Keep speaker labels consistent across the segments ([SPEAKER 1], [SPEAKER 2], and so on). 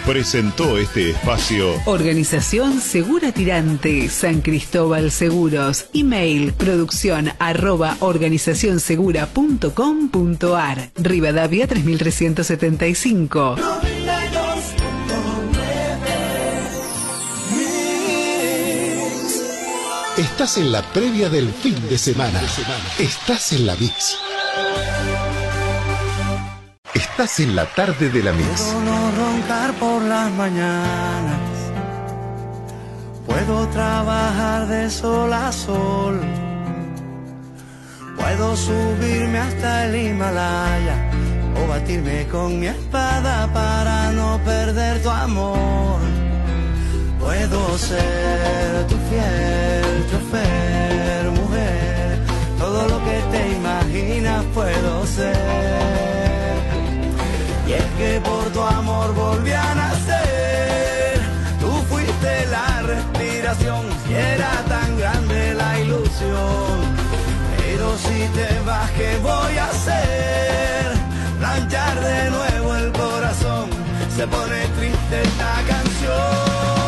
[SPEAKER 1] presentó este espacio.
[SPEAKER 2] Organización Segura Tirante, San Cristóbal Seguros. Email producción@organizacionsegura.com.ar. Rivadavia 3375.
[SPEAKER 3] Estás en la previa del fin de semana. Estás en la Mix. Estás en la tarde de la Mix.
[SPEAKER 4] Puedo no roncar por las mañanas. Puedo trabajar de sol a sol. Puedo subirme hasta el Himalaya o batirme con mi espada para no perder tu amor. Puedo ser tu fiel chofer, mujer. Todo lo que te imaginas puedo ser. Y es que por tu amor volví a nacer. Tú fuiste la respiración y era tan grande la ilusión. Pero si te vas, ¿qué voy a hacer? Planchar de nuevo el corazón. Se pone triste esta canción.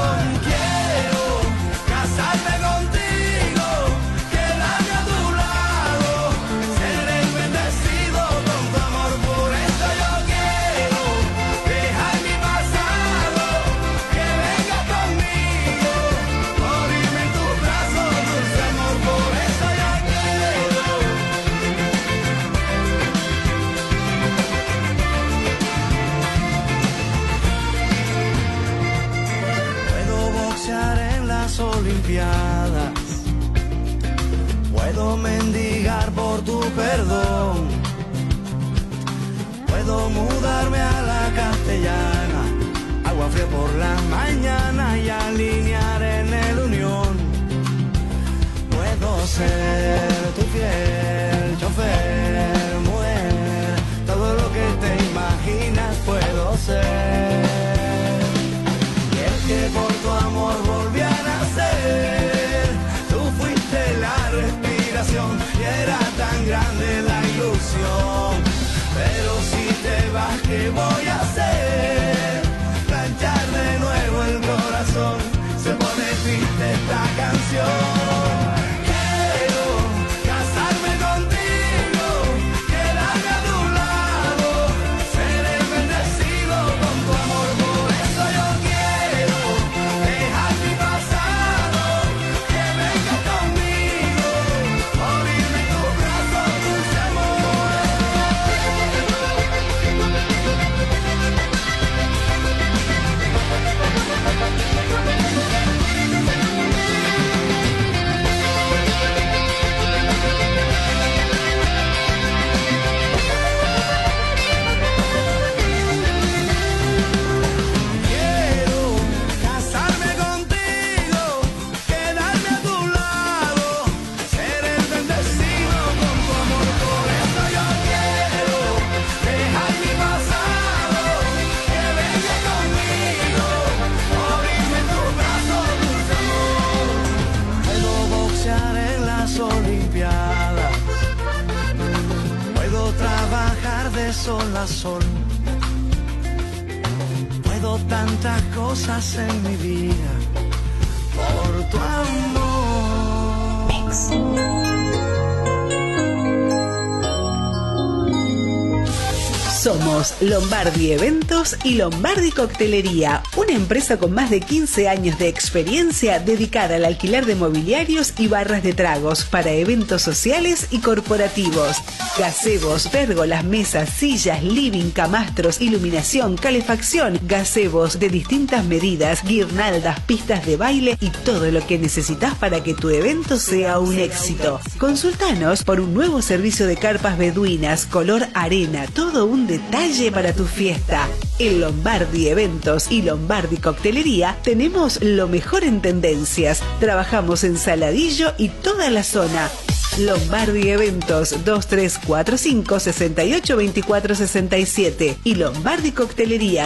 [SPEAKER 4] Casarme contigo, quedarme a tu lado, ser el bendecido con tu amor, por eso yo quiero dejar mi pasado, que vengas conmigo, morirme en tus brazos, dulce amor, por eso yo quiero. Puedo boxear en las Olimpiadas, puedo mendigar por tu perdón, puedo mudarme a la Castellana, agua fría por la mañana y alinear en el Unión. Puedo ser tu fiel chofer, mujer, todo lo que te imaginas puedo ser. Y es que por tu amor volví a nacer. Tú fuiste la respiración y era tan grande la ilusión. Pero si te vas, ¿qué voy a hacer? Planchar de nuevo el corazón. Se pone triste esta canción. Quiero casarme contigo, quedarme a tu lado, ser el bendecido con tu amor. Por eso yo quiero dejar mi pasado, que vengas conmigo, morirme en tus brazos, dulce amor. Quiero casarme contigo, quedarme a tu lado, ser el bendecido con tu amor. Por eso yo quiero dejar mi pasado, que vengas conmigo, morirme en tus brazos, dulce amor. Puedo boxear en las Olimpiadas, puedo trabajar de sol a sol. Puedo tantas cosas en mi vida por tu amor.
[SPEAKER 2] Somos Lombardi Eventos y Lombardi Coctelería, una empresa con más de 15 años de experiencia dedicada al alquiler de mobiliarios y barras de tragos para eventos sociales y corporativos. Gazebos, pérgolas, mesas, sillas, living, camastros, iluminación, calefacción, gazebos de distintas medidas, guirnaldas, pistas de baile y todo lo que necesitas para que tu evento sea un éxito. Consultanos por un nuevo servicio de carpas beduinas, color arena, todo un detalle para tu fiesta. En Lombardi Eventos y Lombardi Coctelería tenemos lo mejor en tendencias. Trabajamos en Saladillo y toda la zona. Lombardi Eventos 2345-682467 y Lombardi Coctelería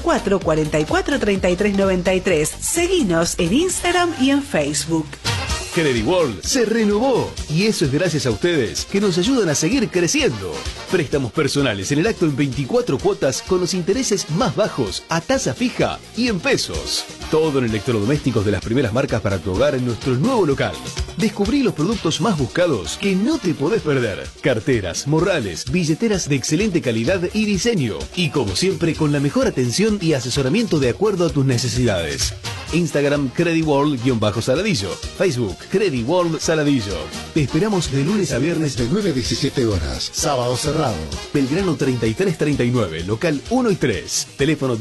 [SPEAKER 2] 2344-443393. Seguinos en Instagram y en Facebook.
[SPEAKER 5] Credit World se renovó y eso es gracias a ustedes que nos ayudan a seguir creciendo. Préstamos personales en el acto en 24 cuotas con los intereses más bajos, a tasa fija y en pesos. Todo en electrodomésticos de las primeras marcas para tu hogar en nuestro nuevo local. Descubrí los productos más buscados que no te podés perder. Carteras, morrales, billeteras de excelente calidad y diseño. Y como siempre, con la mejor atención y asesoramiento de acuerdo a tus necesidades. Instagram Credit World-Saladillo. Facebook Credit World Saladillo. Te esperamos de lunes a viernes
[SPEAKER 3] De 9 a 17 horas. Sábado cerrado.
[SPEAKER 5] Belgrano 3339, local 1 y 3. Teléfono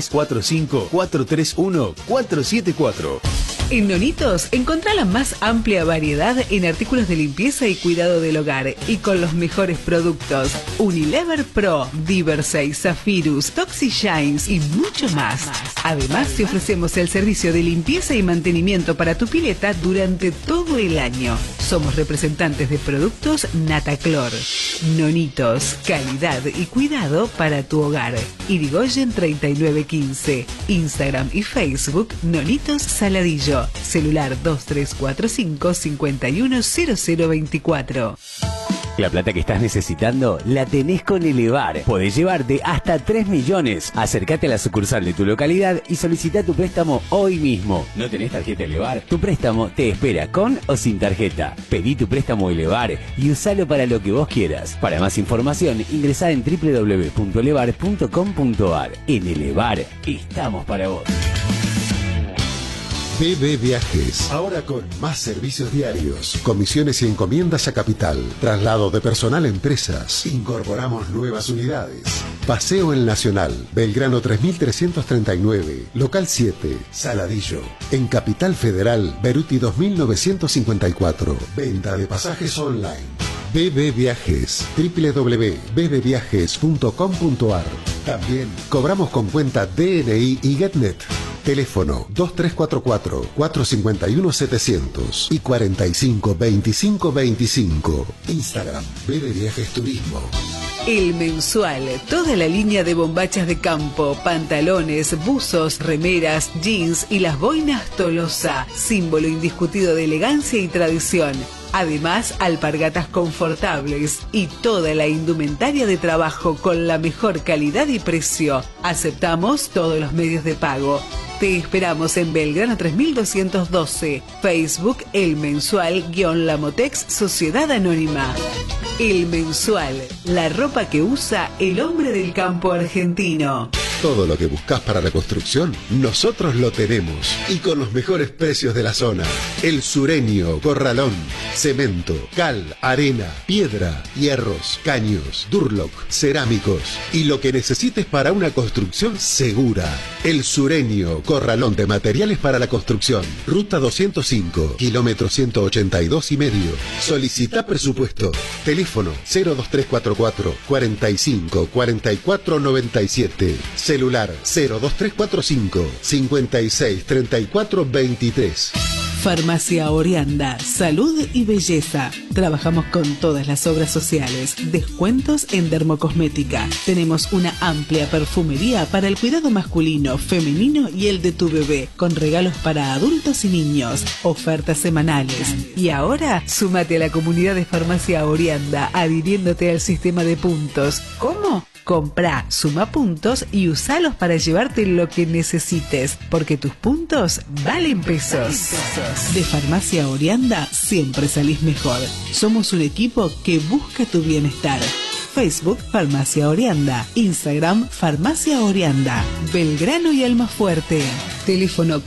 [SPEAKER 5] 2345-431-474.
[SPEAKER 2] En Nonitos encontrá la más amplia variedad en artículos de limpieza y cuidado del hogar y con los mejores productos. Unilever Pro, Diversey, Zephyrus, Toxi-Shines y mucho más. Además te ofrecemos el servicio de limpieza y mantenimiento para tu pileta durante todo el año. Somos representantes de productos Nataclor. Nonitos, calidad y cuidado para tu hogar. Irigoyen 3915. Instagram y Facebook Nonitos Saladillo. Celular 2345-510024.
[SPEAKER 6] La plata que estás necesitando la tenés con Elevar. Podés llevarte hasta 3 millones. Acércate a la sucursal de tu localidad y solicita tu préstamo hoy mismo. ¿No tenés tarjeta Elevar? Tu préstamo te espera con o sin tarjeta. Pedí tu préstamo Elevar y usalo para lo que vos quieras. Para más información, ingresá en www.elevar.com.ar. En Elevar estamos para vos.
[SPEAKER 3] BB Viajes, ahora con más servicios diarios, comisiones y encomiendas a capital, traslado de personal a empresas, incorporamos nuevas unidades. Paseo El Nacional, Belgrano 3339, local 7, Saladillo. En Capital Federal, Beruti 2954, venta de pasajes online. BB Viajes, www.bbviajes.com.ar. También cobramos con cuenta DNI y GetNet. Teléfono 2344-451-700 y 452525. Instagram, BB Viajes Turismo.
[SPEAKER 2] El Mensual, toda la línea de bombachas de campo, pantalones, buzos, remeras, jeans y las boinas Tolosa, símbolo indiscutido de elegancia y tradición. Además, alpargatas confortables y toda la indumentaria de trabajo con la mejor calidad y precio. Aceptamos todos los medios de pago. Te esperamos en Belgrano 3212, Facebook El Mensual-Lamotex Sociedad Anónima. El Mensual, la ropa que usa el hombre del campo argentino.
[SPEAKER 3] Todo lo que buscas para la construcción, nosotros lo tenemos. Y con los mejores precios de la zona. El Sureño, Corralón, cemento, cal, arena, piedra, hierros, caños, Durlock, cerámicos. Y lo que necesites para una construcción segura. El Sureño, Corralón de materiales para la construcción. Ruta 205, kilómetro 182 y medio. Solicita presupuesto. Teléfono 02344 45 44 97. Celular 02345 56 34 23.
[SPEAKER 2] Farmacia Orianda, salud y belleza. Trabajamos con todas las obras sociales, descuentos en dermocosmética. Tenemos una amplia perfumería para el cuidado masculino, femenino y el de tu bebé, con regalos para adultos y niños, ofertas semanales. Y ahora, súmate a la comunidad de Farmacia Orianda, adhiriéndote al sistema de puntos. ¿Cómo? Comprá, suma puntos y usalos para llevarte lo que necesites, porque tus puntos valen pesos. De Farmacia Orianda siempre salís mejor. Somos un equipo que busca tu bienestar. Facebook Farmacia Orianda, Instagram Farmacia Orianda, Belgrano y Almafuerte. Teléfono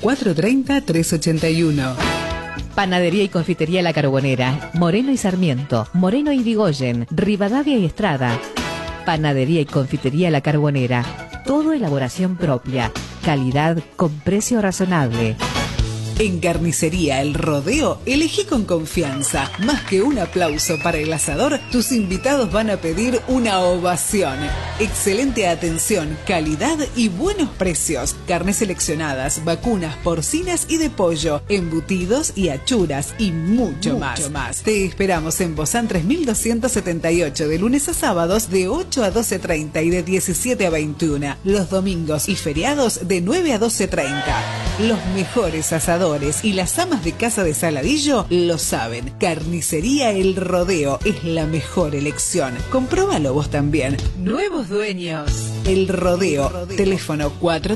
[SPEAKER 2] 430-381.
[SPEAKER 7] Panadería y confitería La Carbonera, Moreno y Sarmiento, Moreno y Irigoyen, Rivadavia y Estrada. Panadería y confitería La Carbonera, todo elaboración propia, calidad con precio razonable.
[SPEAKER 2] En Carnicería El Rodeo, elegí con confianza. Más que un aplauso para el asador, tus invitados van a pedir una ovación. Excelente atención, calidad y buenos precios. Carnes seleccionadas, vacunas, porcinas y de pollo, embutidos y achuras y mucho más. Te esperamos en Bozán 3278, de lunes a sábados de 8 a 12:30 y de 17 a 21. Los domingos y feriados de 9 a 12:30. Los mejores asadores y las amas de casa de Saladillo lo saben. Carnicería El Rodeo es la mejor elección. Compróbalo vos también. Nuevos dueños. El Rodeo. Teléfono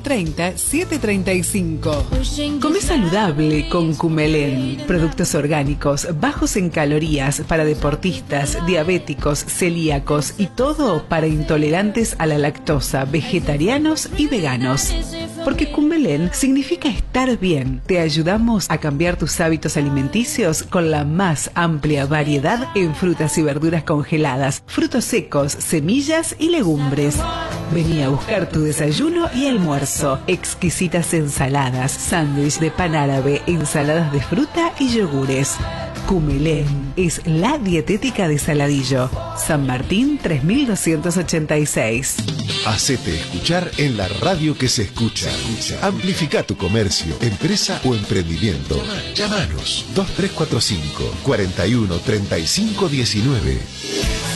[SPEAKER 2] 430-735. Come saludable con Cumelén. Productos orgánicos, bajos en calorías para deportistas, diabéticos, celíacos y todo para intolerantes a la lactosa, vegetarianos y veganos. Porque Cumelén significa estar bien. Te ayudamos a cambiar tus hábitos alimenticios con la más amplia variedad en frutas y verduras congeladas, frutos secos, semillas y legumbres. Vení a buscar tu desayuno y almuerzo. Exquisitas ensaladas, sándwich de pan árabe, ensaladas de fruta y yogures. Cumelén es la dietética de Saladillo. San Martín 3286.
[SPEAKER 3] Hacete escuchar en la radio que se escucha. Amplifica tu comercio, empresa o emprendimiento. Llámanos 2345 41 35 19.